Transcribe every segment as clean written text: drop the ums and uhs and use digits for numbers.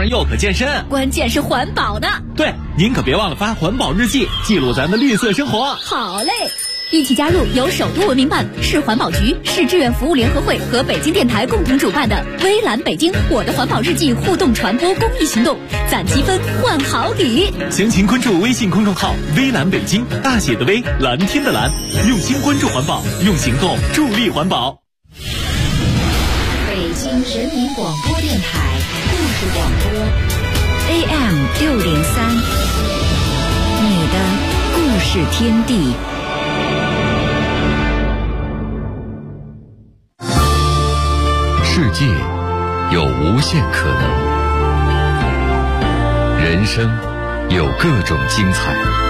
然又可健身， 关键是环保呢。 对，您可别忘了发环保日记，记录咱的绿色生活。 好嘞，一起加入由首都文明办、市环保局、市志愿服务联合会和北京电台共同主办的微蓝北京我的环保日记互动传播公益行动，攒积分换好礼。 详情关注微信公众号微蓝北京，大写的微，蓝天的蓝，用心关注环保，用行动助力环保。 北京人民广播电台故事广播 AM603，你的故事天地。 世界有无限可能，人生有各种精彩，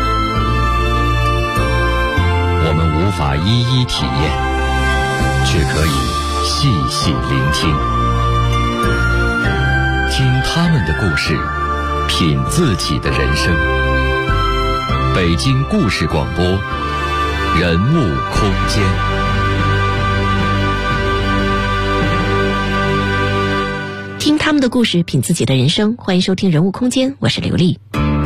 我们无法一一体验，却可以细细聆听，听他们的故事，品自己的人生。北京故事广播，人物空间。 听他们的故事，品自己的人生。欢迎收听人物空间，我是刘丽。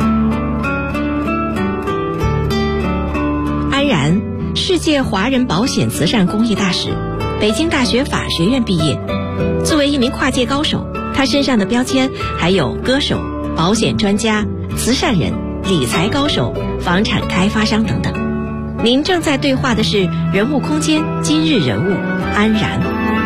安然，世界华人保险慈善公益大使，北京大学法学院毕业。作为一名跨界高手，他身上的标签还有歌手、保险专家、慈善人、理财高手、房产开发商等等。您正在对话的是人物空间今日人物安然。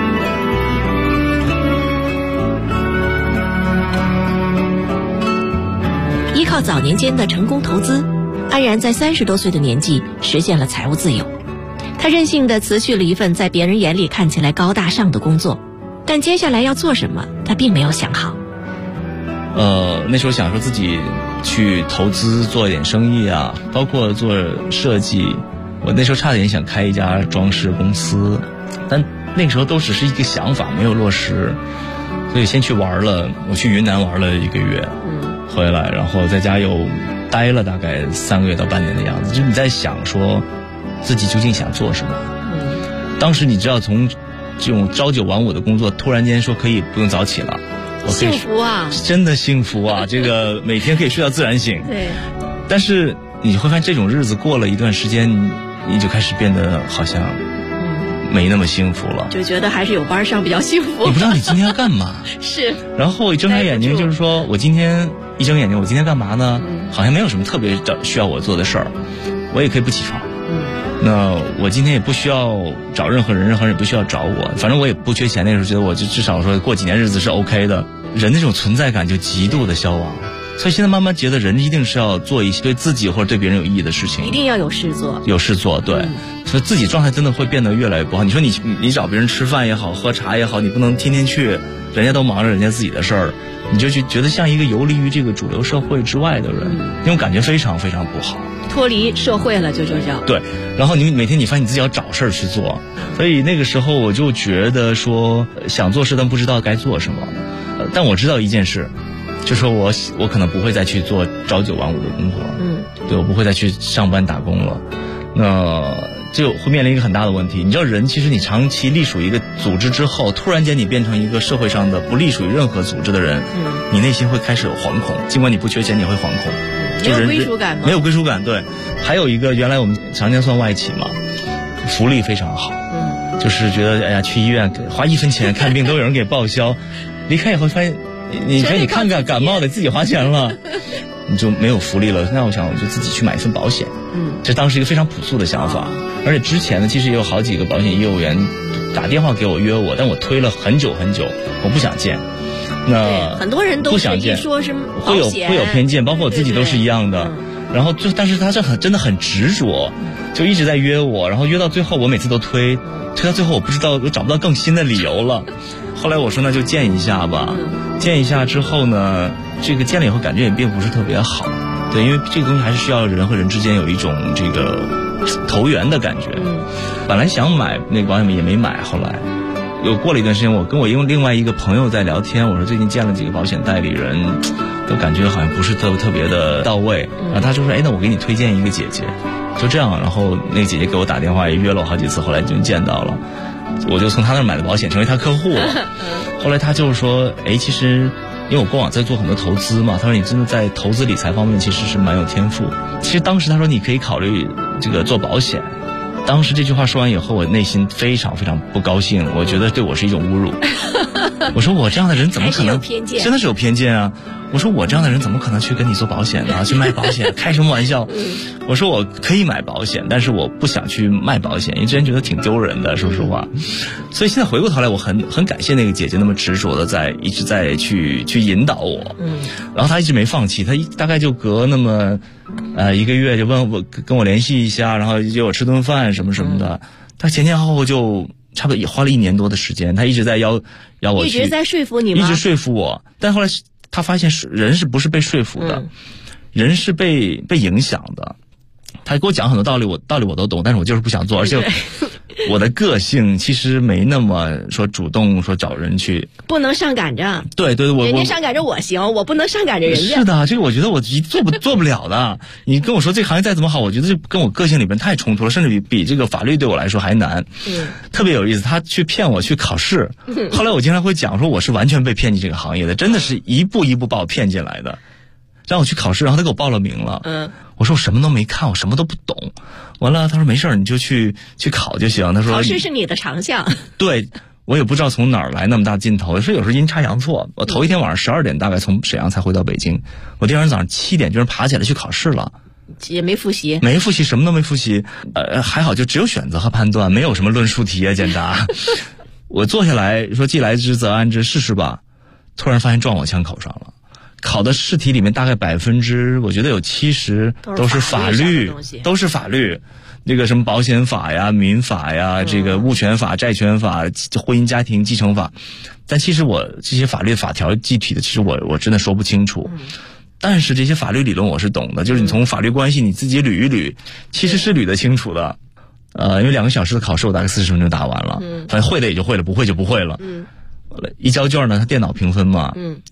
依靠早年间的成功投资，安然在30多岁的年纪实现了财务自由。他任性地辞去了一份在别人眼里看起来高大上的工作，但接下来要做什么，他并没有想好。 那时候想说自己去投资做一点生意啊，包括做设计。我那时候差点想开一家装饰公司，但那个时候都只是一个想法，没有落实，所以先去玩了。我去云南玩了1个月，回来然后在家又待了大概3个月到半年的样子。就你在想说自己究竟想做什么。当时你知道，从这种朝9晚5的工作，突然间说可以不用早起了，我可以幸福啊， 真的幸福啊！这个每天可以睡到自然醒。 对。 但是你会发现，这种日子过了一段时间，你就开始变得好像没那么幸福了， 就觉得还是有班上比较幸福。 你不知道你今天要干嘛。 是。 然后一睁开眼睛，就是说我今天一睁眼睛，我今天干嘛呢？好像没有什么特别需要我做的事儿，我也可以不起床。那我今天也不需要找任何人，任何人也不需要找我，反正我也不缺钱。那时候觉得我就至少说过几年日子是 OK 的，人那种存在感就极度的消亡。所以现在慢慢觉得人一定是要做一些对自己或者对别人有意义的事情， 一定要有事做， 有事做。对，所以自己状态真的会变得越来越不好。你说你找别人吃饭也好，喝茶也好，你不能天天去，人家都忙着人家自己的事儿，你就觉得像一个游离于这个主流社会之外的人，那种感觉非常非常不好， 脱离社会了就叫。 对，然后你每天你发现你自己要找事儿去做，所以那个时候我就觉得说想做事但不知道该做什么。但我知道一件事，就说我可能不会再去做朝9晚5的工作，对，我不会再去上班打工了。那就会面临一个很大的问题。你知道人其实你长期隶属一个组织之后，突然间你变成一个社会上的不隶属于任何组织的人，你内心会开始有惶恐，尽管你不缺钱你会惶恐， 没有归属感吗？ 没有归属感。对，还有一个原来我们常年算外企嘛，福利非常好，就是觉得哎呀去医院花1分钱看病都有人给报销，离开以后发现你说你看感冒的自己花钱了，你就没有福利了。那我想我就自己去买一份保险，这当时一个非常朴素的想法。而且之前呢，其实也有好几个保险业务员打电话给我约我，但我推了很久很久，我不想见。那很多人都不想见， 说是会有偏见，包括我自己都是一样的。然后但是他是真的很执着，就一直在约我，然后约到最后我每次都推到最后我找不到更新的理由了。后来我说那就见一下吧，见一下之后呢，这个见了以后感觉也并不是特别好，对，因为这个东西还是需要人和人之间有一种这个投缘的感觉。本来想买那个保险也没买，后来又过了一段时间，我跟我另外一个朋友在聊天，我说最近见了几个保险代理人，都感觉好像不是特别的到位。然后他就说那我给你推荐一个姐姐，就这样。然后那个姐姐给我打电话也约了我好几次，后来就见到了，我就从他那儿买的保险成为他客户了。后来他就说其实因为我过往在做很多投资嘛，他说你真的在投资理财方面其实是蛮有天赋。其实当时他说你可以考虑这个做保险，当时这句话说完以后，我内心非常非常不高兴，我觉得对我是一种侮辱。我说我这样的人怎么可能，真的是有偏见啊！我说我这样的人怎么可能去跟你做保险呢？去卖保险，开什么玩笑？我说我可以买保险，但是我不想去卖保险，因为之前觉得挺丢人的，说实话。所以现在回过头来，我很感谢那个姐姐那么执着的一直在去引导我。然后她一直没放弃，她大概就隔那么1个月就问我跟我联系一下，然后约我吃顿饭什么什么的。她前后后就差不多也花了1年多的时间，她一直在要我去， 一直在说服你吗？ 一直说服我，但后来她发现人是不是被说服的，人是被影响的。她给我讲很多道理，我都懂，但是我就是不想做，而且我的个性其实没那么说主动说找人去， 不能上赶着。 对， 人家上赶着我行，我不能上赶着人家。 是的，这个我觉得我做不了的。你跟我说这个行业再怎么好，我觉得这跟我个性里边太冲突了，甚至比这个法律对我来说还难。特别有意思，他去骗我去考试，后来我经常会讲说我是完全被骗进这个行业的，真的是一步一步把我骗进来的。让我去考试，然后他给我报了名了。我说我什么都没看，我什么都不懂。完了，他说没事，你就去考就行。他说考试是你的长项。对， 我也不知道从哪儿来那么大劲头，说有时候阴差阳错。我头一天晚上12点大概从沈阳才回到北京，我第二天早上7点就是爬起来去考试了。 也没复习， 什么都没复习。还好就只有选择和判断，没有什么论述题啊简答。我坐下来说既来之则安之，试试吧。突然发现撞我枪口上了。考的试题里面大概我觉得有70%都是法律，都是法律。那个什么保险法呀、民法呀、这个物权法、债权法、婚姻家庭继承法，但其实我这些法律法条具体的，其实我真的说不清楚。但是这些法律理论我是懂的，就是你从法律关系你自己捋一捋，其实是捋得清楚的。因为2个小时的考试，我大概40分钟打完了，反正会的也就会了，不会就不会了。一交卷呢，他电脑评分嘛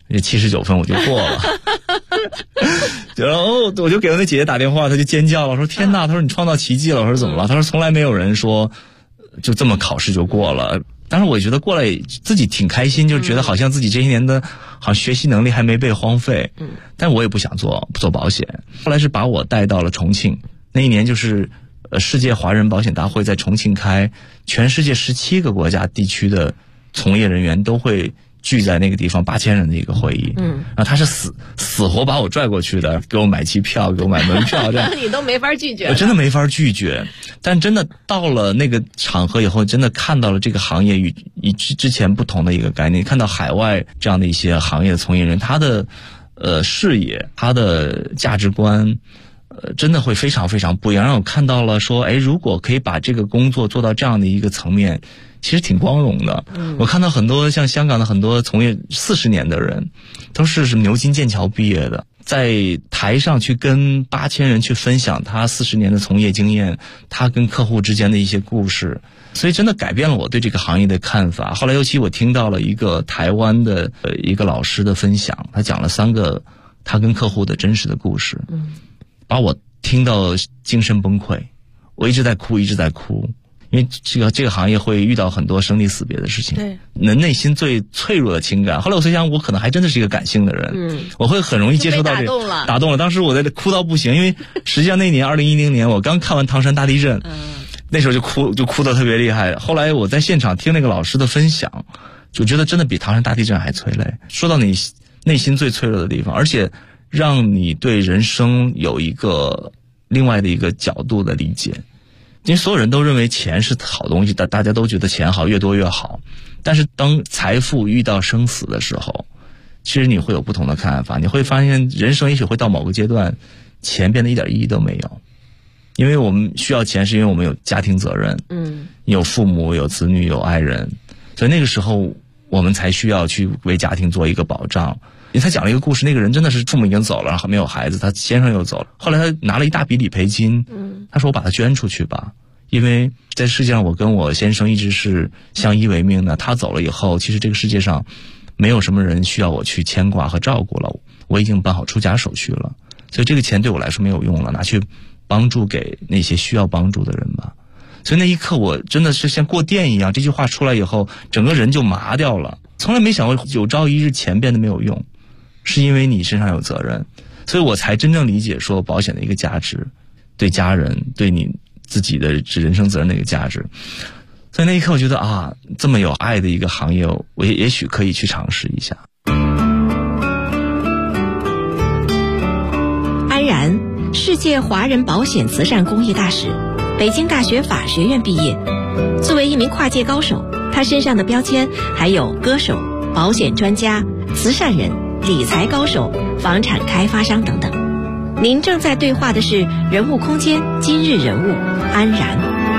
，79分我就过了。然后我就给我那姐姐打电话，她就尖叫了，说天哪，她说你创造奇迹了。我说怎么了？她说从来没有人说就这么考试就过了。当时我觉得过来自己挺开心，就是觉得好像自己这些年的好像学习能力还没被荒废。但我也不想做保险。后来是把我带到了重庆，那一年就是世界华人保险大会在重庆开，全世界17个国家地区的从业人员都会聚在那个地方，8000人的一个会议。然后他是死活把我拽过去的，给我买机票，给我买门票，这样你都没法拒绝。 我真的没法拒绝。但真的到了那个场合以后，真的看到了这个行业与之前不同的一个概念，看到海外这样的一些行业的从业人，他的视野，他的价值观。真的会非常非常不一样，让我看到了说，如果可以把这个工作做到这样的一个层面，其实挺光荣的。我看到很多像香港的很多从业40年的人，都是什么牛津剑桥毕业的，在台上去跟8000人去分享他40年的从业经验，他跟客户之间的一些故事，所以真的改变了我对这个行业的看法。后来尤其我听到了一个台湾的一个老师的分享，他讲了3个他跟客户的真实的故事。把我听到精神崩溃，我一直在哭，因为这个行业会遇到很多生离死别的事情，对，内心最脆弱的情感。后来我才想，我可能还真的是一个感性的人，我会很容易接受到打动了。当时我在哭到不行，因为实际上那年2010年我刚看完唐山大地震，那时候就哭得特别厉害。后来我在现场听那个老师的分享，就觉得真的比唐山大地震还催泪，说到你内心最脆弱的地方，而且让你对人生有一个另外的一个角度的理解。因为所有人都认为钱是好东西，大家都觉得钱好，越多越好。但是当财富遇到生死的时候，其实你会有不同的看法。你会发现人生也许会到某个阶段，钱变得一点意义都没有。因为我们需要钱，是因为我们有家庭责任，有父母，有子女，有爱人，所以那个时候我们才需要去为家庭做一个保障。因为他讲了一个故事，那个人真的是父母已经走了，然后没有孩子，他先生又走了，后来他拿了一大笔理赔金，他说我把它捐出去吧，因为在世界上我跟我先生一直是相依为命的，他走了以后，其实这个世界上没有什么人需要我去牵挂和照顾了，我已经办好出家手续了，所以这个钱对我来说没有用了，拿去帮助给那些需要帮助的人吧。所以那一刻我真的是像过电一样，这句话出来以后整个人就麻掉了，从来没想过有朝一日钱变得没有用。 是因为你身上有责任，所以我才真正理解说保险的一个价值，对家人，对你自己的人生责任的一个价值。所以那一刻我觉得啊，这么有爱的一个行业，我也许可以去尝试一下。 安然，世界华人保险慈善公益大使，北京大学法学院毕业。作为一名跨界高手，他身上的标签还有歌手、保险专家、慈善人、理财高手、房产开发商等等。您正在对话的是人物空间今日人物安然。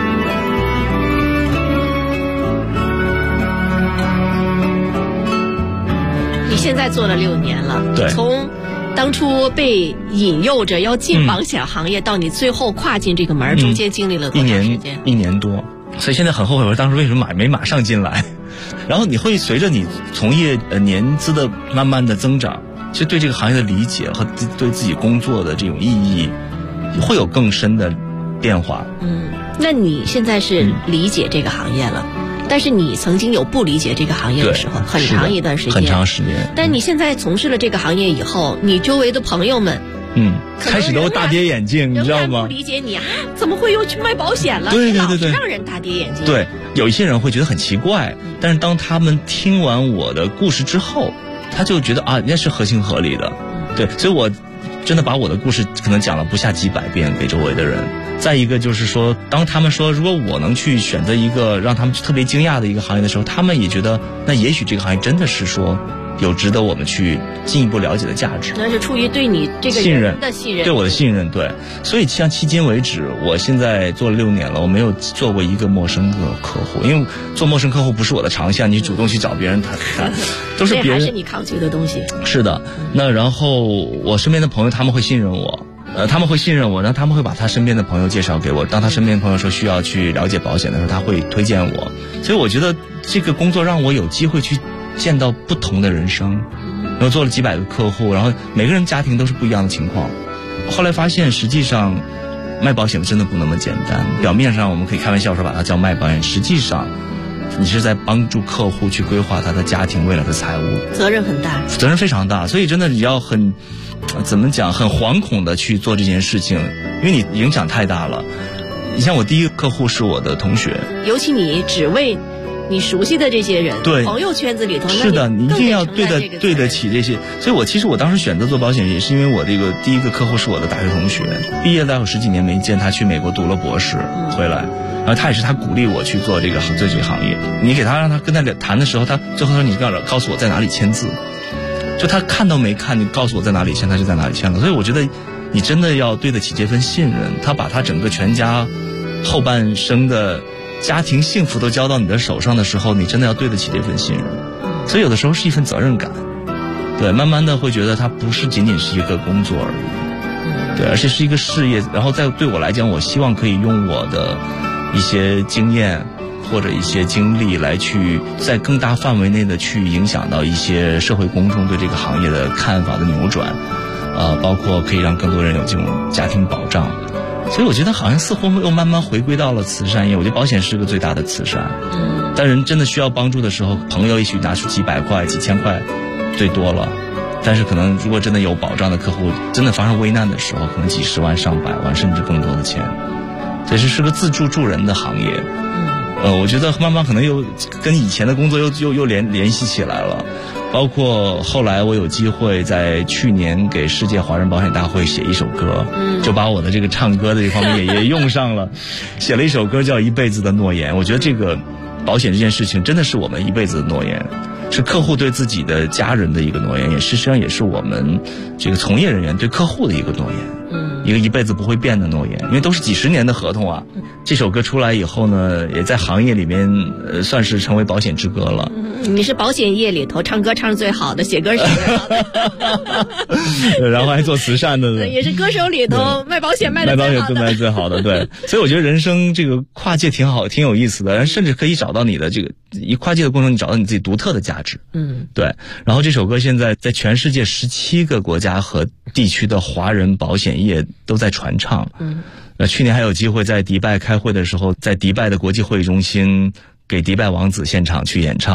你现在做了6年了， 对， 从当初被引诱着要进保险行业，到你最后跨进这个门，中间经历了多长时间？ 一年多。所以现在很后悔，我当时为什么没马上进来。然后你会随着你从业年资的慢慢的增长，其实对这个行业的理解和对自己工作的这种意义会有更深的变化。 那你现在是理解这个行业了，但是你曾经有不理解这个行业的时候，很长一段时间， 很长时间。 但你现在从事了这个行业以后，你周围的朋友们， 开始都大跌眼镜，你知道吗？ 不理解你啊，怎么会又去卖保险了？ 对， 老是让人大跌眼镜。 对，有一些人会觉得很奇怪，但是当他们听完我的故事之后，他就觉得啊，人家是合情合理的。对，所以我真的把我的故事可能讲了不下几百遍给周围的人。再一个就是说，当他们说如果我能去选择一个让他们特别惊讶的一个行业的时候，他们也觉得那也许这个行业真的是说有值得我们去进一步了解的价值。 那是出于对你这个人的信任， 对我的信任。对，所以像迄今为止，我现在做了6年了，我没有做过一个陌生的客户，因为做陌生客户不是我的长项，你主动去找别人谈，都是别人， 这还是你抗拒的东西。 是的，那然后我身边的朋友他们会信任我。他们会信任我，然后他们会把他身边的朋友介绍给我。当他身边的朋友说需要去了解保险的时候，他会推荐我。所以我觉得这个工作让我有机会去见到不同的人生。然后做了几百个客户，然后每个人家庭都是不一样的情况。后来发现，实际上卖保险真的不那么简单。表面上我们可以开玩笑说把它叫卖保险，实际上你是在帮助客户去规划他的家庭未来的财务， 责任很大， 责任非常大。所以真的你要怎么讲，很惶恐的去做这件事情，因为你影响太大了。你像我第一个客户是我的同学， 尤其你只为你熟悉的这些人， 对， 朋友圈子里头， 是的，你一定要对得起这些。所以其实我当时选择做保险，也是因为我这个第一个客户是我的大学同学，毕业了有10几年没见，他去美国读了博士回来，然后他也是他鼓励我去做这个行业。你给他让他跟他谈的时候，他最后说你告诉我在哪里签字。就他看都没看，你告诉我在哪里签，他就在哪里签了。所以我觉得你真的要对得起这份信任。他把他整个全家后半生的家庭幸福都交到你的手上的时候，你真的要对得起这份信任。所以有的时候是一份责任感。对，慢慢的会觉得它不是仅仅是一个工作而已，对，而且是一个事业。然后对我来讲，我希望可以用我的一些经验或者一些经历来去在更大范围内的去影响到一些社会公众对这个行业的看法的扭转，包括可以让更多人有这种家庭保障。所以我觉得好像似乎又慢慢回归到了慈善业。我觉得保险是个最大的慈善。当人真的需要帮助的时候，朋友也许拿出几百块、几千块最多了，但是可能如果真的有保障的客户，真的发生危难的时候，可能几十万、上百万甚至更多的钱。所以这是个自助人的行业。我觉得慢慢可能又跟以前的工作又联系起来了。包括后来我有机会在去年给世界华人保险大会写一首歌，就把我的这个唱歌的这方面也用上了，写了一首歌叫《一辈子的诺言》。我觉得这个保险这件事情真的是我们一辈子的诺言，是客户对自己的家人的一个诺言，事实上也是我们这个从业人员对客户的一个诺言，一个一辈子不会变的诺言，因为都是几十年的合同啊。这首歌出来以后呢，也在行业里面算是成为保险之歌了。 你是保险业里头唱歌唱最好的，写歌写最好的然后还做慈善的， 也是歌手里头卖保险卖最好的，对。所以我觉得人生这个跨界挺好，挺有意思的，甚至可以找到你的这个一跨界的过程，你找到你自己独特的价值。对。然后这首歌现在在全世界17个国家和地区的华人保险业都在传唱。去年还有机会在迪拜开会的时候，在迪拜的国际会议中心给迪拜王子现场去演唱。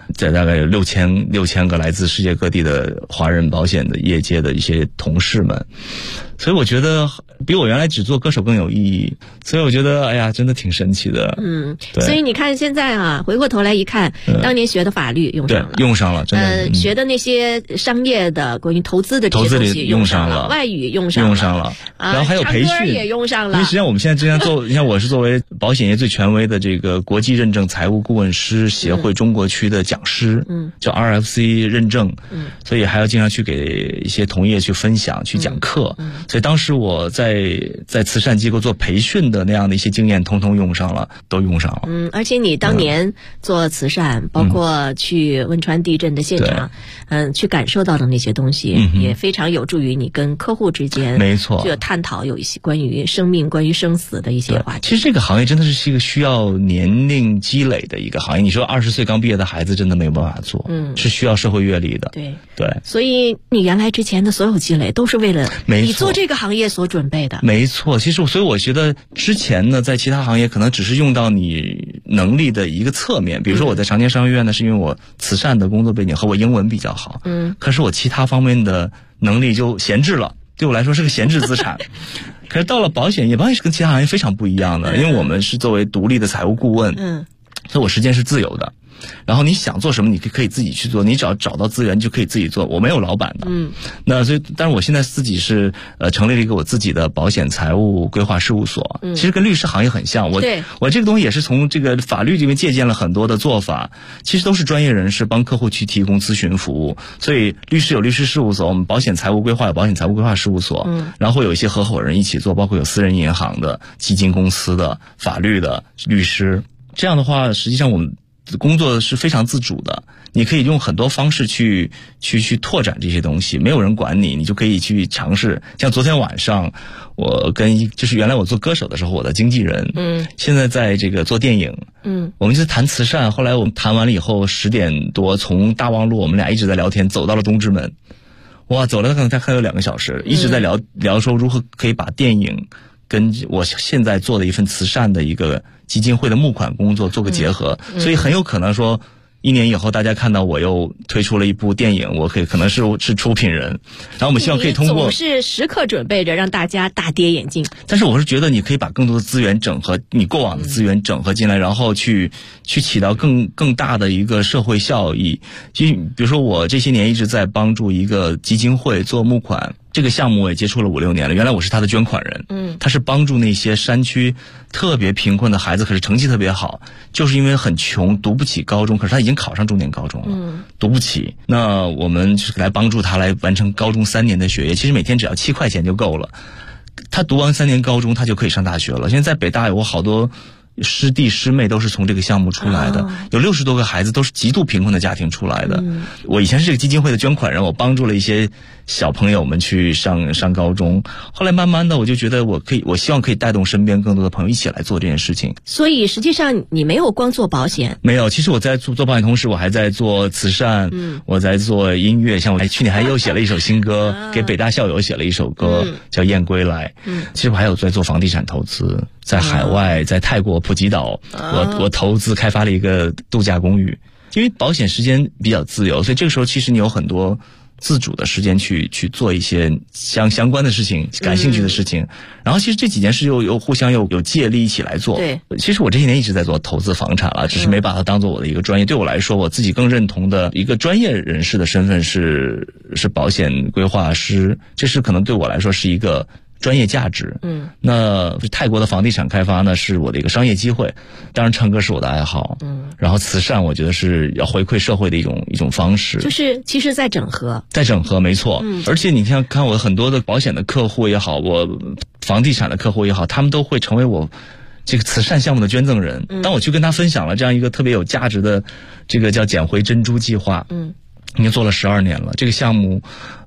在大概有6000个来自世界各地的华人保险的业界的一些同事们，所以我觉得比我原来只做歌手更有意义。所以我觉得，哎呀，真的挺神奇的。 所以你看现在啊，回过头来一看，当年学的法律用上了， 对，用上了，真的。 学的那些商业的关于投资的这些东西用上了， 外语用上了， 然后还有培训也用上了。 因为实际上我们现在经常做，你看我是作为保险业最权威的这个国际认证财务顾问师协会中国区的讲师，叫 RFC 认证，所以还要经常去给一些同业去分享、去讲课。所以当时我在慈善机构做培训的那样的一些经验，通通用上了，都用上了。 而且你当年做慈善，包括去汶川地震的现场，去感受到的那些东西，也非常有助于你跟客户之间， 没错， 就探讨有一些关于生命、关于生死的一些话题。 其实这个行业真的是一个需要年龄积累的一个行业。你说20岁刚毕业的孩子真的没有办法做，是需要社会阅历的。对， 所以你原来之前的所有积累都是为了你做这个行业所准备的。 没错，其实所以我觉得之前呢，在其他行业可能只是用到你能力的一个侧面，比如说我在长江商学院呢，是因为我慈善的工作背景和我英文比较好，可是我其他方面的能力就闲置了，对我来说是个闲置资产。可是到了保险业，保险是跟其他行业非常不一样的，因为我们是作为独立的财务顾问，所以我时间是自由的。然后你想做什么，你可以自己去做，你只要找到资源就可以自己做。我没有老板的，那所以，但是我现在自己是成立了一个我自己的保险财务规划事务所，其实跟律师行业很像。我这个东西也是从这个法律这边借鉴了很多的做法，其实都是专业人士帮客户去提供咨询服务。所以律师有律师事务所，我们保险财务规划有保险财务规划事务所，然后会有一些合伙人一起做，包括有私人银行的、基金公司的、法律的律师。这样的话，实际上我们工作是非常自主的，你可以用很多方式去拓展这些东西，没有人管你，你就可以去尝试。像昨天晚上，我就是原来我做歌手的时候，我的经纪人，现在在这个做电影，我们就谈慈善。后来我们谈完了以后，10点多从大望路，我们俩一直在聊天，走到了东直门，哇，走了可能还有2个小时，一直在聊说如何可以把电影跟我现在做的一份慈善的一个基金会的募款工作做个结合，所以很有可能说1年以后大家看到我又推出了一部电影，我可能是出品人，然后我们希望可以通过， 总是时刻准备着让大家大跌眼镜。 但是我是觉得你可以把更多的资源整合，你过往的资源整合进来，然后去起到更大的一个社会效益。其实比如说我这些年一直在帮助一个基金会做募款，这个项目我也接触了5-6年了。原来我是他的捐款人，他是帮助那些山区特别贫困的孩子，可是成绩特别好，就是因为很穷，读不起高中，可是他已经考上重点高中了，读不起。那我们就是来帮助他来完成高中3年的学业，其实每天只要7块钱就够了。他读完3年高中，他就可以上大学了。现在在北大有好多师弟师妹都是从这个项目出来的，有60多个孩子都是极度贫困的家庭出来的。我以前是这个基金会的捐款人，我帮助了一些小朋友们去上高中，后来慢慢的我就觉得我希望可以带动身边更多的朋友一起来做这件事情。 所以实际上你没有光做保险， 没有，其实我在做保险同时，我还在做慈善，我在做音乐，像我去年还又写了一首新歌，给北大校友写了一首歌，叫《雁归来》。其实我还有在做房地产投资，在海外，在泰国普吉岛，我投资开发了一个度假公寓。因为保险时间比较自由，所以这个时候其实你有很多自主的时间去做一些相关的事情，感兴趣的事情。然后其实这几件事又互相有借力一起来做。 对， 其实我这些年一直在做投资房产了，只是没把它当做我的一个专业。对我来说，我自己更认同的一个专业人士的身份是保险规划师，这是可能对我来说是一个专业价值。那泰国的房地产开发呢是我的一个商业机会，当然唱歌是我的爱好。然后慈善我觉得是要回馈社会的一种方式， 就是其实在整合， 没错。而且你看我很多的保险的客户也好，我房地产的客户也好，他们都会成为我这个慈善项目的捐赠人。当我去跟他分享了这样一个特别有价值的这个叫捡回珍珠计划，已经做了12年了。这个项目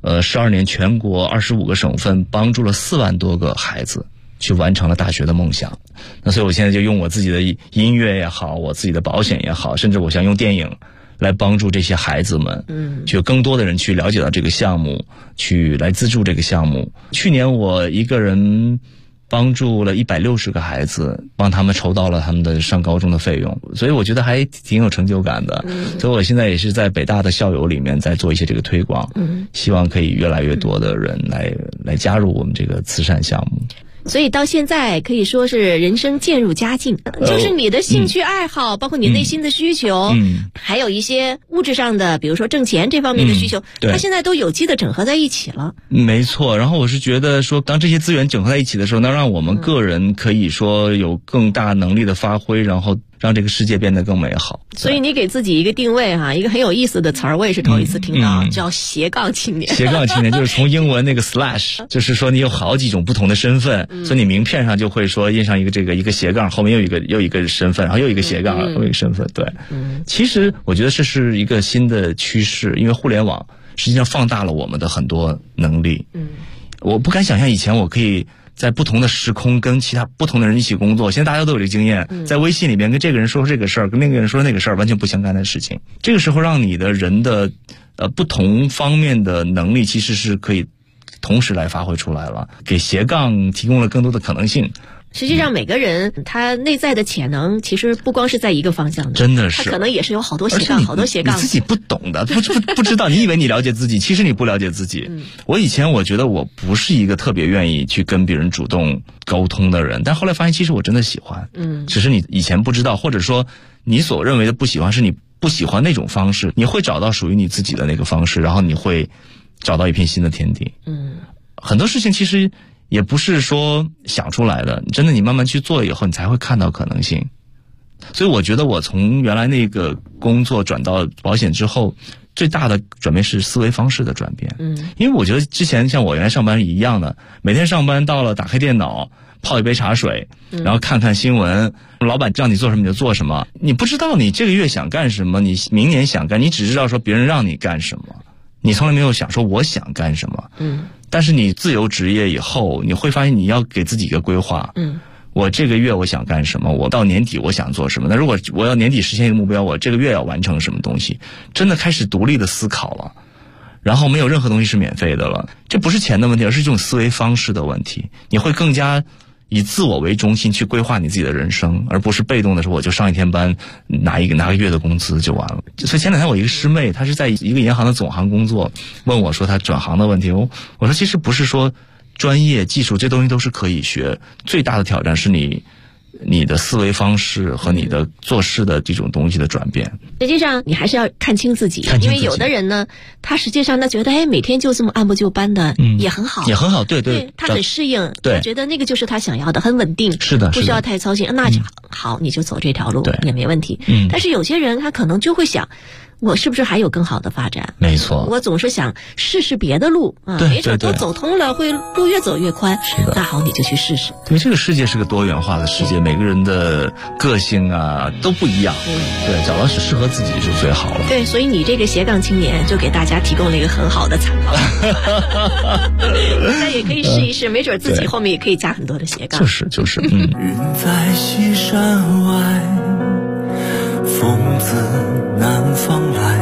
12年全国25个省份帮助了4万多个孩子去完成了大学的梦想。那所以我现在就用我自己的音乐也好，我自己的保险也好，甚至我想用电影来帮助这些孩子们，就更多的人去了解到这个项目，去来资助这个项目。去年我一个人帮助了160个孩子，帮他们筹到了他们的上高中的费用，所以我觉得还挺有成就感的。所以我现在也是在北大的校友里面在做一些这个推广，希望可以越来越多的人来加入我们这个慈善项目。 所以到现在可以说是人生渐入佳境，就是你的兴趣爱好，包括你内心的需求，还有一些物质上的，比如说挣钱这方面的需求，它现在都有机的整合在一起了。 没错，然后我是觉得说，当这些资源整合在一起的时候，能让我们个人可以说有更大能力的发挥，然后让这个世界变得更美好。 所以你给自己一个定位哈，一个很有意思的词儿，我也是头一次听到，叫斜杠青年。 斜杠青年就是从英文那个 slash， 就是说你有好几种不同的身份，所以你名片上就会说印上一个斜杠，后面又一个身份，然后又一个斜杠，后面一个身份。对，其实我觉得这是一个新的趋势，因为互联网实际上放大了我们的很多能力。我不敢想象以前我可以在不同的时空跟其他不同的人一起工作，现在大家都有这个经验，在微信里面跟这个人说这个事儿，跟那个人说那个事儿，完全不相干的事情。这个时候让你的人的不同方面的能力其实是可以同时来发挥出来了，给斜杠提供了更多的可能性。 实际上每个人他内在的潜能其实不光是在一个方向的， 真的是他可能也是有好多斜杠，好多斜杠。 你自己不懂的，不知道，你以为你了解自己，其实你不了解自己。我以前我觉得我不是一个特别愿意去跟别人主动沟通的人，但后来发现其实我真的喜欢。只是你以前不知道，或者说你所认为的不喜欢是你不喜欢那种方式，你会找到属于你自己的那个方式，然后你会找到一片新的天地。很多事情其实也不是说想出来的，真的你慢慢去做以后，你才会看到可能性。所以我觉得我从原来那个工作转到保险之后，最大的转变是思维方式的转变。因为我觉得之前像我原来上班一样的，每天上班到了打开电脑，泡一杯茶水，然后看看新闻，老板让你做什么你就做什么，你不知道你这个月想干什么，你明年想干，你只知道说别人让你干什么，你从来没有想说我想干什么。但是你自由职业以后，你会发现你要给自己一个规划。我这个月我想干什么，我到年底我想做什么，那如果我要年底实现一个目标，我这个月要完成什么东西，真的开始独立的思考了，然后没有任何东西是免费的了。这不是钱的问题，而是这种思维方式的问题。你会更加以自我为中心去规划你自己的人生，而不是被动的说我就上一天班拿个月的工资就完了。所以前两天我一个师妹，她是在一个银行的总行工作，问我说她转行的问题。我说其实不是说专业技术这东西都是可以学，最大的挑战是你的思维方式和你的做事的这种东西的转变。 实际上你还是要看清自己，因为有的人呢，他实际上他觉得每天就这么按部就班的，也很好， 也很好，对， 他很适应， 对， 觉得那个就是他想要的，很稳定， 是的， 不需要太操心，那就好，你就走这条路也没问题。但是有些人他可能就会想，我是不是还有更好的发展？ 没错， 我总是想试试别的路啊，没准都走通了，会路越走越宽。 是的， 那好，你就去试试。 因为这个世界是个多元化的世界，每个人的个性啊都不一样。对，找到适合自己就最好了。 对，所以你这个斜杠青年就给大家提供了一个很好的参考。大家也可以试一试，没准自己后面也可以加很多的斜杠。 就是， 云在西山外，风自南方来，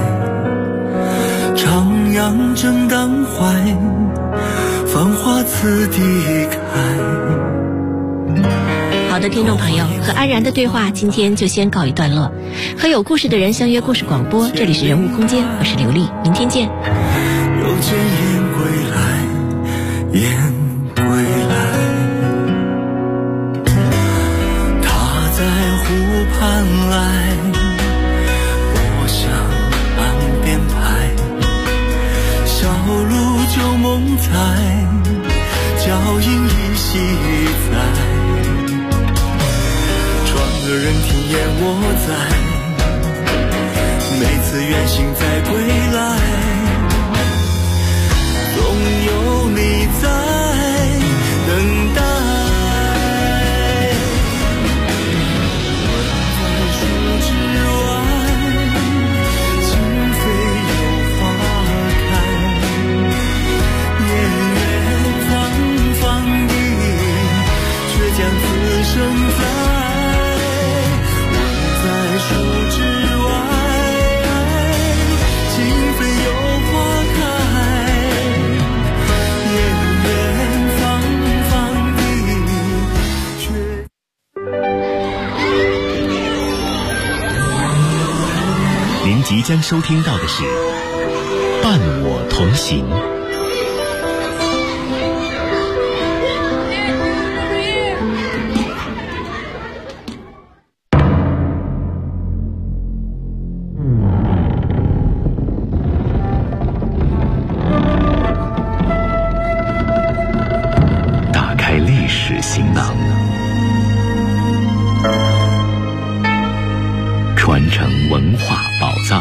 徜徉正当怀，繁花此地开。 好的，听众朋友，和安然的对话今天就先告一段落。和有故事的人相约故事广播，这里是人物空间，我是刘丽，明天见。 又见雁归来，雁归来，他在湖畔来，我向岸边排，小路旧梦在，脚印依稀在，船的人听言我在，每次远行再归来，总有你在等待。问在树之外，情非有花开，年月方方地，却将此生在。问在树之外，情非有将收听到的是《伴我同行》。打开历史行囊，传承文化宝藏。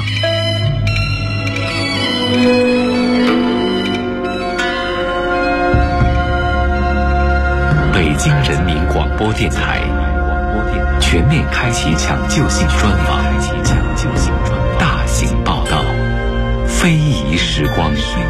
北京人民广播电台全面开启抢救性专访，大型报道，非遗时光。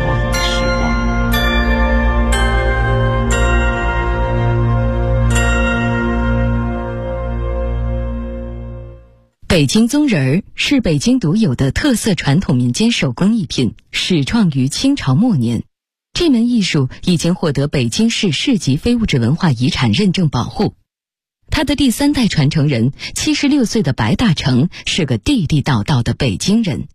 北京宗人儿是北京独有的特色传统民间手工艺品，始创于清朝末年。这门艺术已经获得北京市市级非物质文化遗产认证保护。他的第3代传承人76岁的白大成是个地地道道的北京人。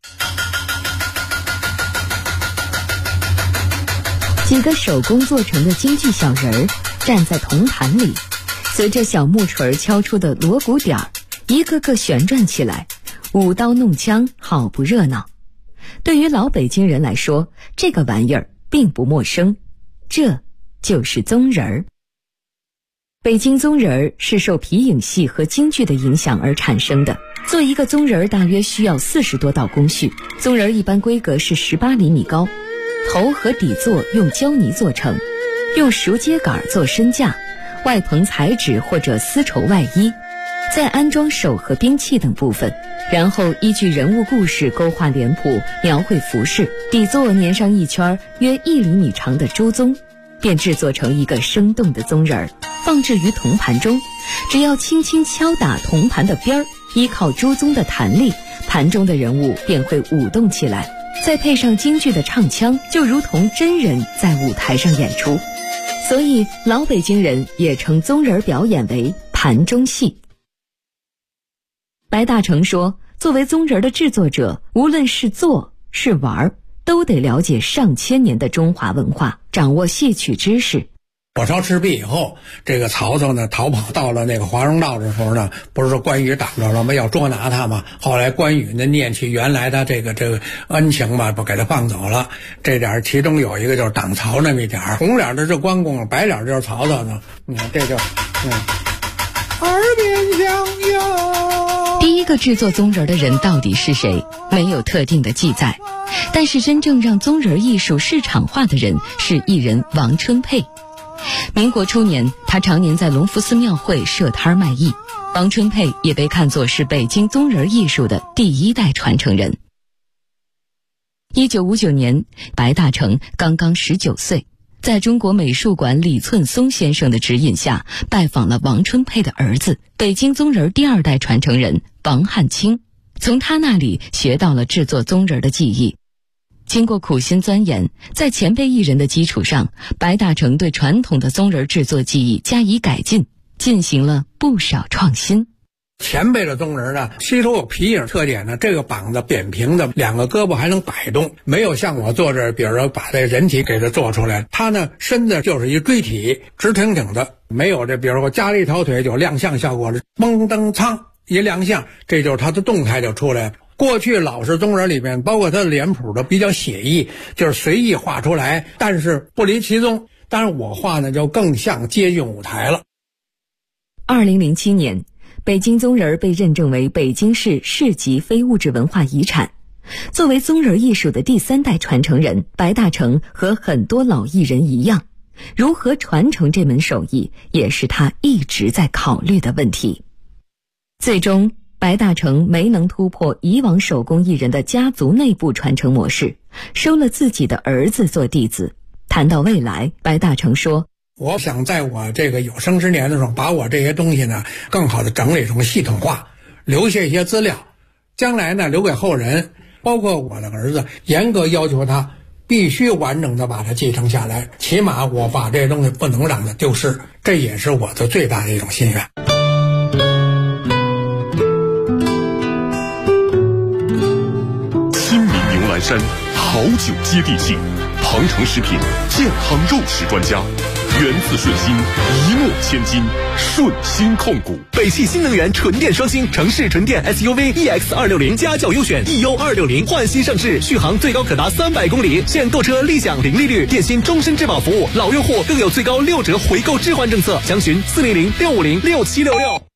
几个手工做成的京剧小人儿站在铜盘里，随着小木锤敲出的锣鼓点儿，一个个旋转起来，舞刀弄枪，好不热闹。对于老北京人来说，这个玩意儿并不陌生，这就是宗人儿。北京宗人儿是受皮影戏和京剧的影响而产生的。做一个宗人儿大约需要40多道工序，宗人儿一般规格是18厘米高，头和底座用胶泥做成，用熟秸秆做身架，外棚彩纸或者丝绸外衣，再安装手和兵器等部分，然后依据人物故事勾画脸谱，描绘服饰，底座粘上一圈约1厘米长的朱宗，便制作成一个生动的宗人儿，放置于铜盘中。只要轻轻敲打铜盘的边儿，依靠朱宗的弹力，盘中的人物便会舞动起来，再配上京剧的唱腔，就如同真人在舞台上演出。所以老北京人也称宗人表演为盘中戏。白大成说，作为宗人的制作者，无论是做是玩，都得了解上千年的中华文化，掌握戏曲知识。 火烧赤壁以后，这个曹操呢逃跑到了那个华容道的时候呢，不是说关羽挡着了吗？要捉拿他嘛。后来关羽呢念起原来的这个恩情嘛，不给他放走了。这点其中有一个就是挡曹那么一点，红脸的是关公，白脸就是曹操呢。你看这就耳边响哟。 第一个制作宗人的人到底是谁？没有特定的记载。但是真正让宗人艺术市场化的人是艺人王春佩。民国初年，他常年在隆福寺庙会设摊卖艺。王春佩也被看作是北京宗人艺术的第1代传承人。1959年，白大成刚刚19岁，在中国美术馆李寸松先生的指引下，拜访了王春佩的儿子，北京宗人第2代传承人王汉卿，从他那里学到了制作宗人的技艺。经过苦心钻研，在前辈艺人的基础上，白大成对传统的宗人制作技艺加以改进，进行了不少创新。 前辈的宗人呢，吸收有皮影特点呢，这个膀子扁平的，2个胳膊还能摆动，没有像我做这，比如说把这人体给它做出来，它呢身子就是一锥体，直挺挺的，没有这比如说加了一条腿就亮相效果了，嘣噔噌一亮相，这就是它的动态就出来了。过去老式宗人里面，包括他的脸谱的比较写意，就是随意画出来，但是不离其宗。但是我画呢，就更像接近舞台了。 2007年，北京宗人被认证为北京市市级非物质文化遗产。作为宗人艺术的第3代传承人，白大成和很多老艺人一样，如何传承这门手艺，也是他一直在考虑的问题。最终，白大成没能突破以往手工艺人的家族内部传承模式，收了自己的儿子做弟子。谈到未来，白大成说， 我想在我这个有生之年的时候，把我这些东西呢更好的整理成系统化，留下一些资料，将来呢留给后人，包括我的儿子，严格要求他必须完整的把它继承下来，起码我把这些东西不能让它丢失，这也是我的最大的一种心愿。 山，好酒接地气。庞城食品健康肉食专家，源自顺心，一诺千金，顺心控股。 北汽新能源纯电双星城市纯电 SUV EX260家轿优选 EU260焕新上市，续航最高可达300公里，现购车立享零利率，电信终身质保服务，老用户更有最高6折回购置换政策，详询400-650-6766。